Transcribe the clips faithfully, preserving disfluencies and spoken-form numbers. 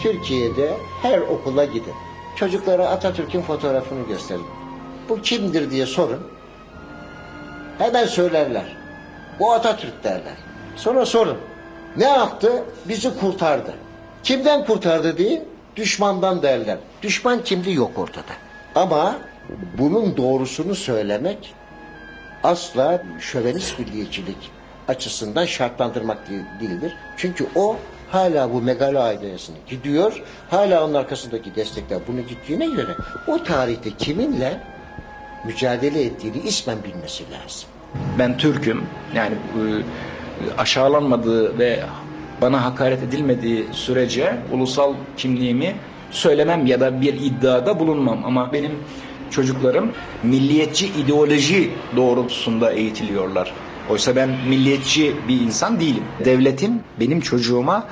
Türkiye'de her okula gidin. Çocuklara Atatürk'ün fotoğrafını gösterin. Bu kimdir diye sorun. Hemen söylerler. Bu Atatürk derler. Sonra sorun. Ne yaptı? Bizi kurtardı. Kimden kurtardı diye düşmandan derler. Düşman kimdi? Yok ortada. Ama bunun doğrusunu söylemek asla şövenist milliyetçilik açısından şartlandırmak değildir. Çünkü o hala bu megalo ideasını gidiyor. Hala onun arkasındaki destekler bunu gittiğine göre o tarihte kiminle mücadele ettiğini ismen bilmesi lazım. Ben Türk'üm. Yani aşağılanmadığı ve bana hakaret edilmediği sürece ulusal kimliğimi söylemem ya da bir iddiada bulunmam. Ama benim çocuklarım milliyetçi ideoloji doğrultusunda eğitiliyorlar. Oysa ben milliyetçi bir insan değilim. Devletin benim çocuğuma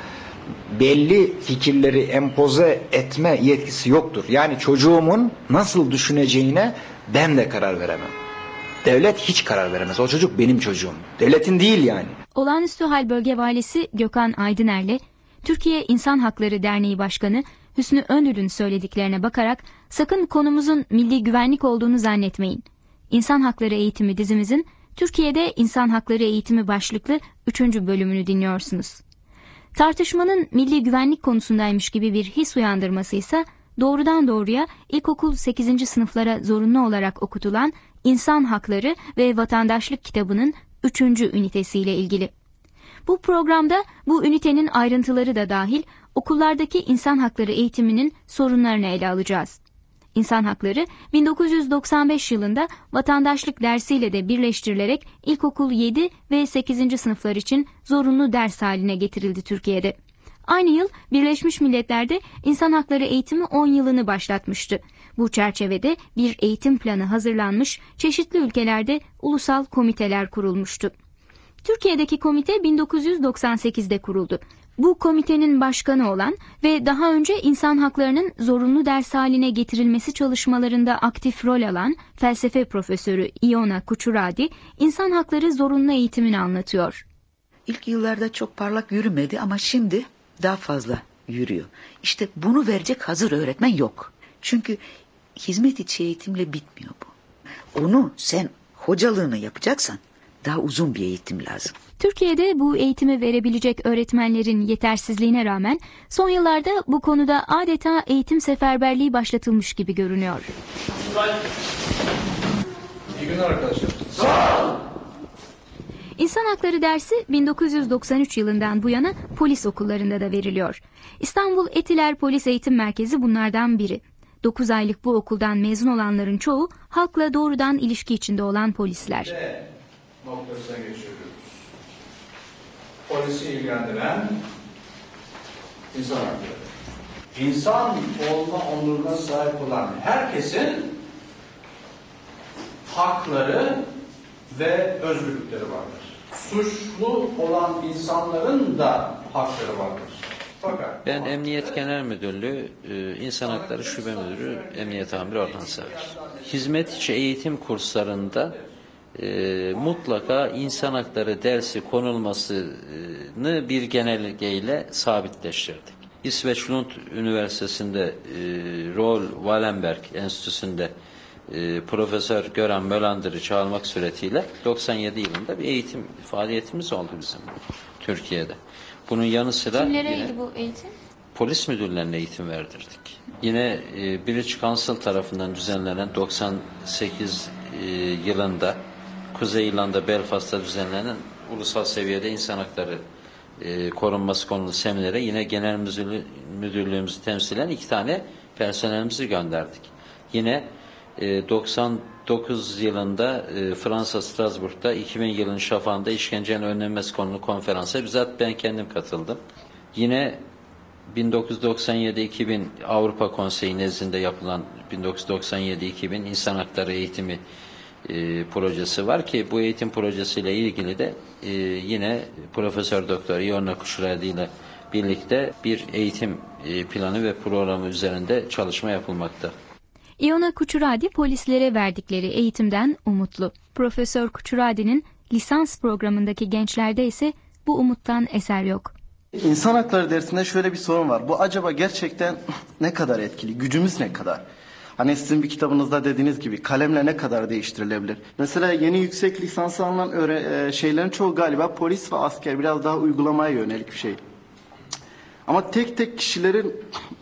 belli fikirleri empoze etme yetkisi yoktur. Yani çocuğumun nasıl düşüneceğine ben de karar veremem. Devlet hiç karar veremez. O çocuk benim çocuğum. Devletin değil yani. Olağanüstü Hal Bölge Valisi Gökhan Aydıner'le Türkiye İnsan Hakları Derneği Başkanı Hüsnü Öndül'ün söylediklerine bakarak sakın konumuzun milli güvenlik olduğunu zannetmeyin. İnsan Hakları Eğitimi dizimizin Türkiye'de İnsan Hakları Eğitimi başlıklı üçüncü bölümünü dinliyorsunuz. Tartışmanın milli güvenlik konusundaymış gibi bir his uyandırması ise doğrudan doğruya ilkokul sekizinci sınıflara zorunlu olarak okutulan İnsan Hakları ve Vatandaşlık kitabının üçüncü ünitesiyle ilgili. Bu programda bu ünitenin ayrıntıları da dahil okullardaki insan hakları eğitiminin sorunlarını ele alacağız. İnsan hakları bin dokuz yüz doksan beş yılında vatandaşlık dersiyle de birleştirilerek ilkokul yedi ve sekizinci sınıflar için zorunlu ders haline getirildi Türkiye'de. Aynı yıl Birleşmiş Milletler'de insan hakları eğitimi on yılını başlatmıştı. Bu çerçevede bir eğitim planı hazırlanmış, çeşitli ülkelerde ulusal komiteler kurulmuştu. Türkiye'deki komite bin dokuz yüz doksan sekizde kuruldu. Bu komitenin başkanı olan ve daha önce insan haklarının zorunlu ders haline getirilmesi çalışmalarında aktif rol alan felsefe profesörü Iona Kuchuradi, insan hakları zorunlu eğitimini anlatıyor. İlk yıllarda çok parlak yürümedi ama şimdi daha fazla yürüyor. İşte bunu verecek hazır öğretmen yok. Çünkü hizmet içi eğitimle bitmiyor bu. Onu sen hocalığını yapacaksan daha uzun bir eğitim lazım. Türkiye'de bu eğitimi verebilecek öğretmenlerin yetersizliğine rağmen son yıllarda bu konuda adeta eğitim seferberliği başlatılmış gibi görünüyor. İyi günler arkadaşlar. Sağ ol. İnsan Hakları dersi bin dokuz yüz doksan üç yılından bu yana polis okullarında da veriliyor. İstanbul Etiler Polis Eğitim Merkezi bunlardan biri. dokuz aylık bu okuldan mezun olanların çoğu halkla doğrudan ilişki içinde olan polisler. D noktasına geçiyoruz. Polisi ilgilendiren insan hakları. İnsan olma onuruna sahip olan herkesin hakları ve özgürlükleri vardır. Suçlu olan insanların da hakları vardır. Fakat ben Emniyet Genel Müdürlüğü, İnsan Hakları Şube Müdürü, Emniyet Amiri Orhan Sever. Hizmet içi eğitim kurslarında e, mutlaka insan hakları dersi konulmasını bir genelgeyle sabitleştirdik. İsveç Lund Üniversitesi'nde e, Roel Wallenberg Enstitüsü'nde e, Profesör Göran Mölander'i çağırmak suretiyle doksan yedi yılında bir eğitim faaliyetimiz oldu bizim Türkiye'de. Bunun yanı sıra kimlereydi bu eğitim? Polis müdürlerine eğitim verdirdik. Yine e, British Council tarafından düzenlenen doksan sekiz e, yılında Kuzey İrlanda Belfast'ta düzenlenen ulusal seviyede insan hakları e, korunması konulu seminere yine genel müdürlüğü, müdürlüğümüzü temsilen iki tane personelimizi gönderdik. Yine e, doksan dokuz yılında e, Fransa Strasbourg'da iki bin yılın şafağında işkencenin önlenmesi konulu konferansa bizzat ben kendim katıldım. Yine bin dokuz yüz doksan yedi iki bin Avrupa Konseyi nezdinde yapılan bin dokuz yüz doksan yedi iki bin İnsan Hakları Eğitimi e, projesi var ki bu eğitim projesiyle ilgili de e, yine Profesör Doktor Iona Kuchuradi ile birlikte bir eğitim e, planı ve programı üzerinde çalışma yapılmakta. Iona Kuchuradi polislere verdikleri eğitimden umutlu. Profesör Kuchuradi'nin lisans programındaki gençlerde ise bu umuttan eser yok. İnsan hakları dersinde şöyle bir sorun var. Bu acaba gerçekten ne kadar etkili? Gücümüz ne kadar? Hani sizin bir kitabınızda dediğiniz gibi kalemle ne kadar değiştirilebilir? Mesela yeni yüksek lisansı alınan öğre- şeylerin çoğu galiba polis ve asker, biraz daha uygulamaya yönelik bir şey. Ama tek tek kişilerin,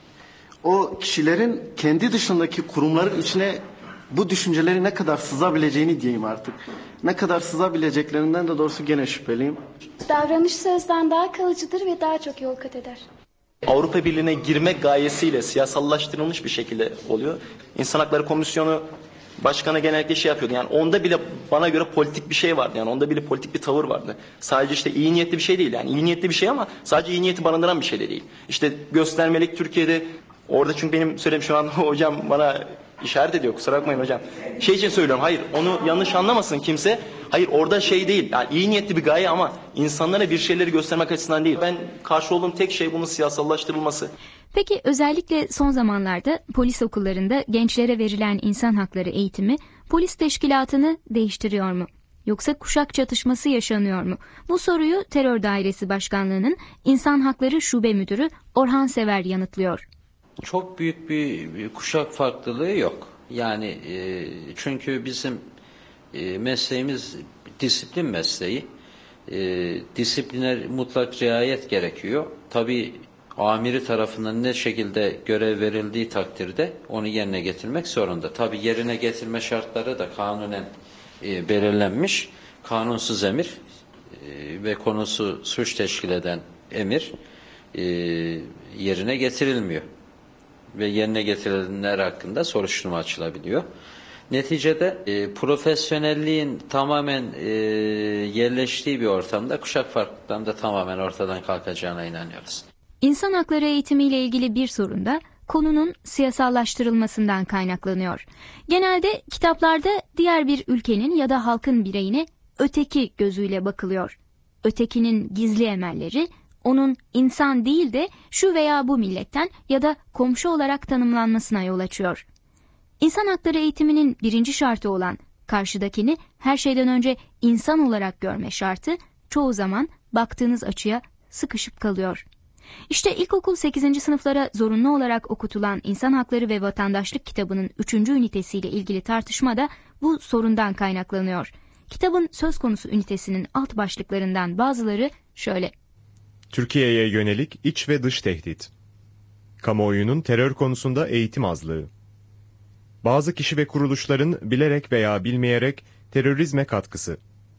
o kişilerin kendi dışındaki kurumların içine bu düşünceleri ne kadar sızabileceğini diyeyim artık. Ne kadar sızabileceklerinden de doğrusu gene şüpheliyim. Davranış sözden daha kalıcıdır ve daha çok yol kat eder. Avrupa Birliği'ne girmek gayesiyle siyasallaştırılmış bir şekilde oluyor. İnsan Hakları Komisyonu Başkanı genellikle şey yapıyordu. Yani onda bile bana göre politik bir şey vardı. Yani onda bile politik bir tavır vardı. Sadece işte iyi niyetli bir şey değil. Yani iyi niyetli bir şey ama sadece iyi niyeti barındıran bir şey de değil. İşte göstermelik Türkiye'de orada, çünkü benim söylediğim şu an hocam bana işaret ediyor. Kusura bakmayın hocam. Şey için söylüyorum. Hayır, onu yanlış anlamasın kimse. Hayır, orada şey değil. Yani iyi niyetli bir gaye ama insanlara bir şeyleri göstermek açısından değil. Ben karşı olduğum tek şey bunun siyasallaştırılması. Peki özellikle son zamanlarda polis okullarında gençlere verilen insan hakları eğitimi polis teşkilatını değiştiriyor mu? Yoksa kuşak çatışması yaşanıyor mu? Bu soruyu Terör Dairesi Başkanlığı'nın İnsan Hakları Şube Müdürü Orhan Sever yanıtlıyor. Çok büyük bir, bir kuşak farklılığı yok. Yani e, çünkü bizim e, mesleğimiz disiplin mesleği. E, disipline mutlak riayet gerekiyor. Tabii amiri tarafından ne şekilde görev verildiği takdirde onu yerine getirmek zorunda. Tabii yerine getirme şartları da kanunen e, belirlenmiş. Kanunsuz emir e, ve konusu suç teşkil eden emir e, yerine getirilmiyor. Ve yerine getirilenler hakkında soruşturma açılabiliyor. Neticede e, profesyonelliğin tamamen e, yerleştiği bir ortamda kuşak farklılıklarının da tamamen ortadan kalkacağına inanıyoruz. İnsan hakları eğitimiyle ilgili bir sorun da konunun siyasallaştırılmasından kaynaklanıyor. Genelde kitaplarda diğer bir ülkenin ya da halkın bireyine öteki gözüyle bakılıyor. Ötekinin gizli emelleri, onun insan değil de şu veya bu milletten ya da komşu olarak tanımlanmasına yol açıyor. İnsan hakları eğitiminin birinci şartı olan karşıdakini her şeyden önce insan olarak görme şartı çoğu zaman baktığınız açıya sıkışıp kalıyor. İşte ilkokul sekizinci sınıflara zorunlu olarak okutulan İnsan Hakları ve Vatandaşlık kitabının üçüncü ünitesiyle ilgili tartışma da bu sorundan kaynaklanıyor. Kitabın söz konusu ünitesinin alt başlıklarından bazıları şöyle. Türkiye'ye yönelik iç ve dış tehdit. Kamuoyunun terör konusunda eğitim azlığı. Bazı kişi ve kuruluşların bilerek veya bilmeyerek terörizme katkısı.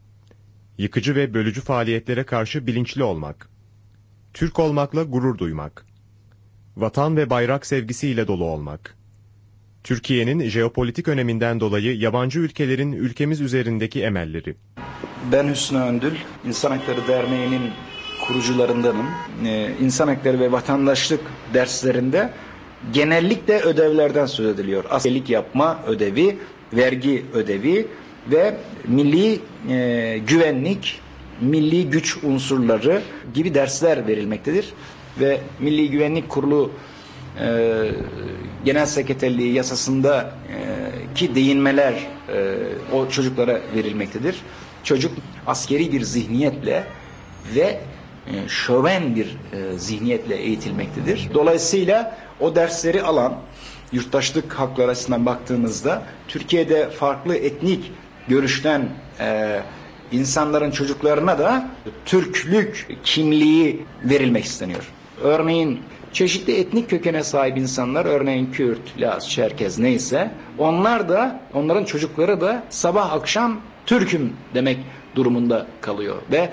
Yıkıcı ve bölücü faaliyetlere karşı bilinçli olmak. Türk olmakla gurur duymak. Vatan ve bayrak sevgisiyle dolu olmak. Türkiye'nin jeopolitik öneminden dolayı yabancı ülkelerin ülkemiz üzerindeki emelleri. Ben Hüsnü Öndül, İnsan Hakları Derneği'nin kurucularındanım. Ee, İnsan Hakları ve Vatandaşlık derslerinde genellikle ödevlerden söz ediliyor. Askerlik yapma ödevi, vergi ödevi ve milli e, güvenlik, milli güç unsurları gibi dersler verilmektedir. Ve Milli Güvenlik Kurulu e, Genel Sekreterliği yasasında e, ki değinmeler e, o çocuklara verilmektedir. Çocuk askeri bir zihniyetle ve e, şöven bir e, zihniyetle eğitilmektedir. Dolayısıyla o dersleri alan, yurttaşlık hakları açısından baktığımızda Türkiye'de farklı etnik görüşten e, insanların çocuklarına da Türklük kimliği verilmek isteniyor. Örneğin çeşitli etnik kökene sahip insanlar, örneğin Kürt, Laz, Çerkez neyse, onlar da, onların çocukları da sabah akşam Türk'üm demek durumunda kalıyor. Ve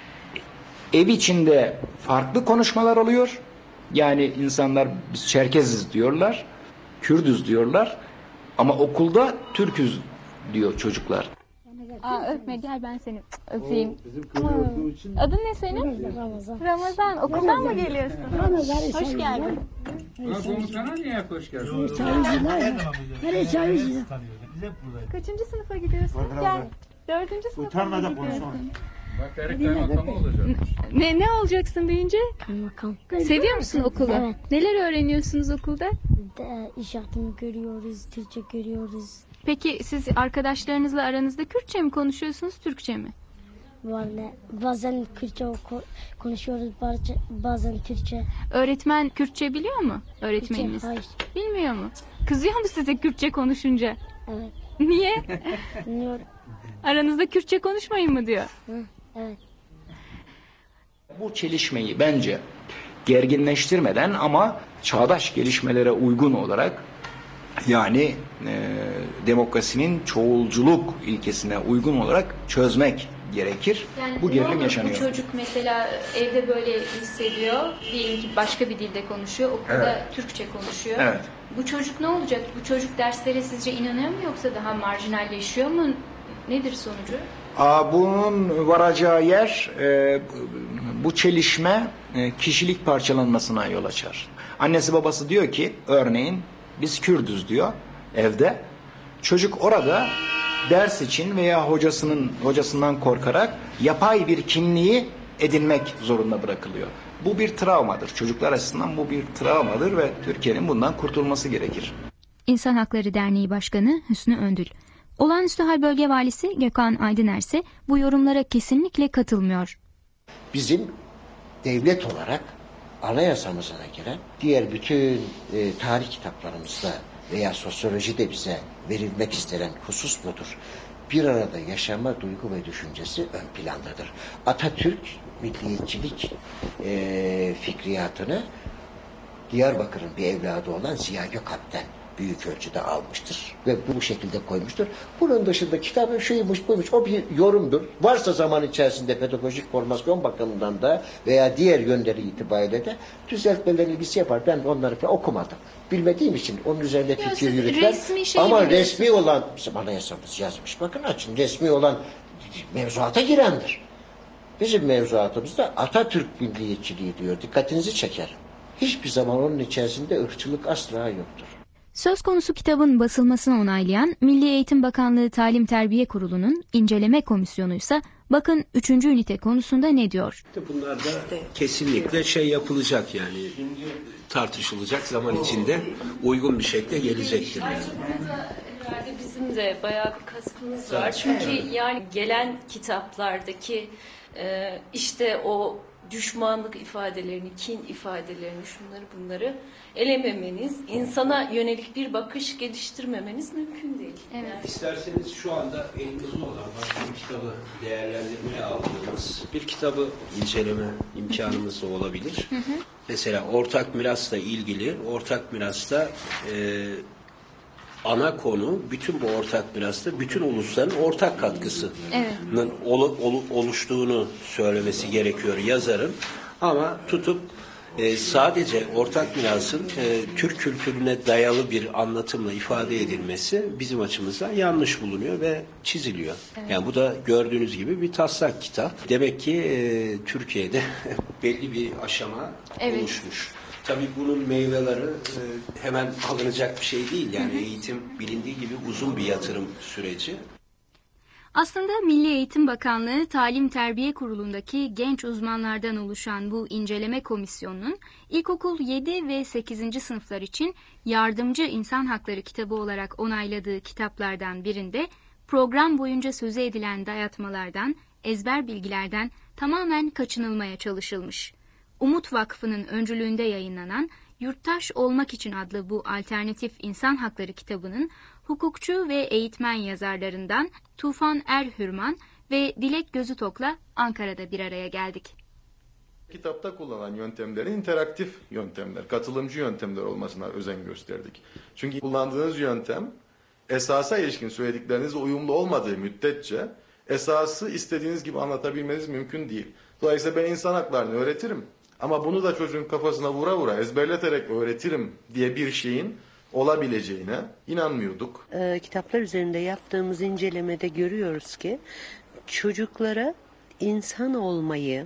ev içinde farklı konuşmalar oluyor. Yani insanlar biz Çerkeziz diyorlar, Kürdüz diyorlar ama okulda Türküz diyor çocuklar. Aa, öpme, gel ben seni öpeyim. Adın ne senin? Ramazan. Ramazan, okuldan mı geliyorsun? Hoş geldin. Komutana niye hoş geldin? Kaçıncı sınıfa gidiyorsun? Gel. Dördüncü sınıfa mı gidiyorsun? Bak Erik kaymakam olacak. Ne, ne olacaksın büyüyünce? Kaymakam. Seviyor musun okulu? Evet. Neler öğreniyorsunuz okulda? De, iş hayatını görüyoruz, Türkçe görüyoruz. Peki siz arkadaşlarınızla aranızda Kürtçe mi konuşuyorsunuz, Türkçe mi? Vallahi bazen Kürtçe oku- konuşuyoruz, bazen, bazen Türkçe. Öğretmen Kürtçe biliyor mu? Öğretmeniniz. Kürtçe, hayır. Bilmiyor mu? Kızıyor mu size Kürtçe konuşunca? Evet. Niye? Bilmiyorum. Aranızda Kürtçe konuşmayın mı diyor? Hı, evet. Bu çelişmeyi bence gerginleştirmeden ama çağdaş gelişmelere uygun olarak, yani e, demokrasinin çoğulculuk ilkesine uygun olarak çözmek gerekir. Yani bu gerilim olur, yaşanıyor. Bu çocuk mesela evde böyle hissediyor. Diyelim ki başka bir dilde konuşuyor. Okulda Evet. Türkçe konuşuyor. Evet. Bu çocuk ne olacak? Bu çocuk derslere sizce inanıyor mu yoksa daha marjinalleşiyor mu? Nedir sonucu? Aa, bunun varacağı yer e, bu çelişme e, kişilik parçalanmasına yol açar. Annesi babası diyor ki örneğin biz Kürdüz diyor evde. Çocuk orada ders için veya hocasının hocasından korkarak yapay bir kimliği edinmek zorunda bırakılıyor. Bu bir travmadır. Çocuklar açısından bu bir travmadır ve Türkiye'nin bundan kurtulması gerekir. İnsan Hakları Derneği Başkanı Hüsnü Öndül. Olağanüstü Hal Bölge Valisi Gökhan Aydıner ise bu yorumlara kesinlikle katılmıyor. Bizim devlet olarak anayasamıza giren diğer bütün e, tarih kitaplarımızda veya sosyolojide bize verilmek istenen husus budur. Bir arada yaşama duygu ve düşüncesi ön plandadır. Atatürk milliyetçilik e, fikriyatını Diyarbakır'ın bir evladı olan Ziya Gökalp'ten büyük ölçüde almıştır ve bu şekilde koymuştur. Bunun dışında kitabın şuymuş buymuş o bir yorumdur. Varsa zaman içerisinde pedagojik formasyon bakımından da veya diğer yönleri itibariyle de düzeltmeleri ilgisi yapar. Ben onları falan okumadım. Bilmediğim için onun üzerinde Ya fikir siz yürütmem. resmi şeyi Ama biliyorsunuz. resmi olan bizim anayasamız yazmış. Bakın açın resmi olan mevzuata girendir. Bizim mevzuatımızda Atatürk milliyetçiliği diyor. Dikkatinizi çeker. Hiçbir zaman onun içerisinde ırkçılık asla yoktur. Söz konusu kitabın basılmasını onaylayan Milli Eğitim Bakanlığı Talim Terbiye Kurulu'nun inceleme komisyonu ise bakın üçüncü ünite konusunda ne diyor? Bunlar da kesinlikle şey yapılacak yani tartışılacak zaman içinde uygun bir şekilde gelecektir. Yani. Burada herhalde bizim de bayağı bir kaskımız var. Çünkü yani gelen kitaplardaki e, işte o düşmanlık ifadelerini, kin ifadelerini, şunları bunları elememeniz, insana yönelik bir bakış geliştirmemeniz mümkün değil. Evet. Yani İsterseniz şu anda elimizde olan başka bir kitabı değerlendirmeye aldığımız bir kitabı inceleme imkanımız da olabilir. Hı hı. Mesela ortak mirasla ilgili, ortak mirasta e, ana konu bütün bu ortak mirasta bütün ulusların ortak katkısının evet. ol, ol, oluştuğunu söylemesi gerekiyor yazarın. Ama tutup e, sadece ortak mirasın e, Türk kültürüne dayalı bir anlatımla ifade edilmesi bizim açımızdan yanlış bulunuyor ve çiziliyor. Evet. Yani bu da gördüğünüz gibi bir taslak kitap. Demek ki e, Türkiye'de belli bir aşama evet. oluşmuş. Tabii bunun meyveleri e, hemen alınacak bir şey değil. Yani eğitim bilindiği gibi uzun bir yatırım süreci. Aslında Milli Eğitim Bakanlığı Talim Terbiye Kurulu'ndaki genç uzmanlardan oluşan bu inceleme komisyonunun ilkokul yedi ve sekizinci sınıflar için Yardımcı İnsan Hakları kitabı olarak onayladığı kitaplardan birinde program boyunca sözü edilen dayatmalardan, ezber bilgilerden tamamen kaçınılmaya çalışılmış. Umut Vakfı'nın öncülüğünde yayınlanan Yurttaş Olmak İçin adlı bu alternatif insan hakları kitabının hukukçu ve eğitmen yazarlarından Tufan Erhürman ve Dilek Gözütok'la Ankara'da bir araya geldik. Kitapta kullanılan yöntemlerin interaktif yöntemler, katılımcı yöntemler olmasına özen gösterdik. Çünkü kullandığınız yöntem esasa ilişkin söylediklerinizle uyumlu olmadığı müddetçe esası istediğiniz gibi anlatabilmeniz mümkün değil. Dolayısıyla ben insan haklarını öğretirim ama bunu da çocuğun kafasına vura vura ezberleterek öğretirim diye bir şeyin olabileceğine inanmıyorduk. E, kitaplar üzerinde yaptığımız incelemede görüyoruz ki çocuklara insan olmayı,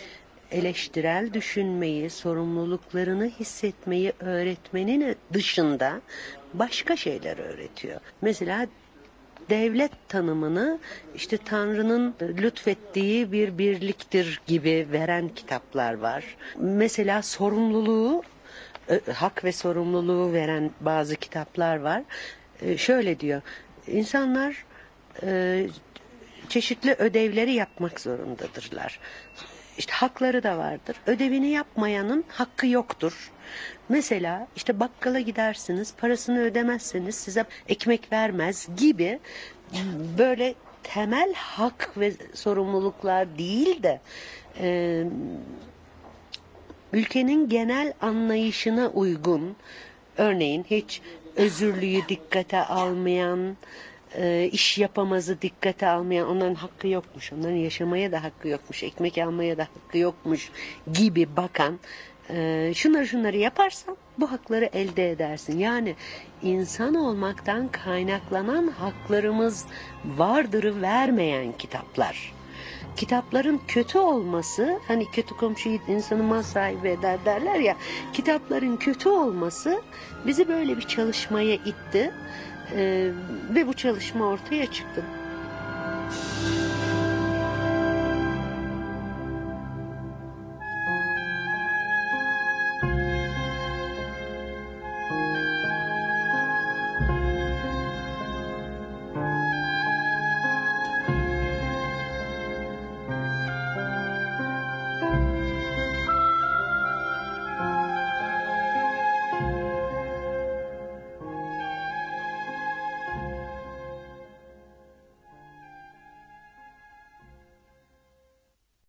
eleştirel düşünmeyi, sorumluluklarını hissetmeyi öğretmenin dışında başka şeyler öğretiyor. Mesela devlet tanımını işte Tanrı'nın lütfettiği bir birliktir gibi veren kitaplar var. Mesela sorumluluğu, hak ve sorumluluğu veren bazı kitaplar var. Şöyle diyor, insanlar çeşitli ödevleri yapmak zorundadırlar. İşte hakları da vardır. Ödevini yapmayanın hakkı yoktur. Mesela işte bakkala gidersiniz, parasını ödemezseniz size ekmek vermez gibi böyle temel hak ve sorumluluklar değil de e, ülkenin genel anlayışına uygun, örneğin hiç özürlüyü dikkate almayan, e, iş yapamazı dikkate almayan, onların hakkı yokmuş, onların yaşamaya da hakkı yokmuş, ekmek almaya da hakkı yokmuş gibi bakan, e, şunları şunları yaparsan bu hakları elde edersin. Yani insan olmaktan kaynaklanan haklarımız vardırı vermeyen kitaplar. Kitapların kötü olması, hani kötü komşuyu insanı mal sahibi eder derler ya, kitapların kötü olması bizi böyle bir çalışmaya itti ee, ve bu çalışma ortaya çıktı.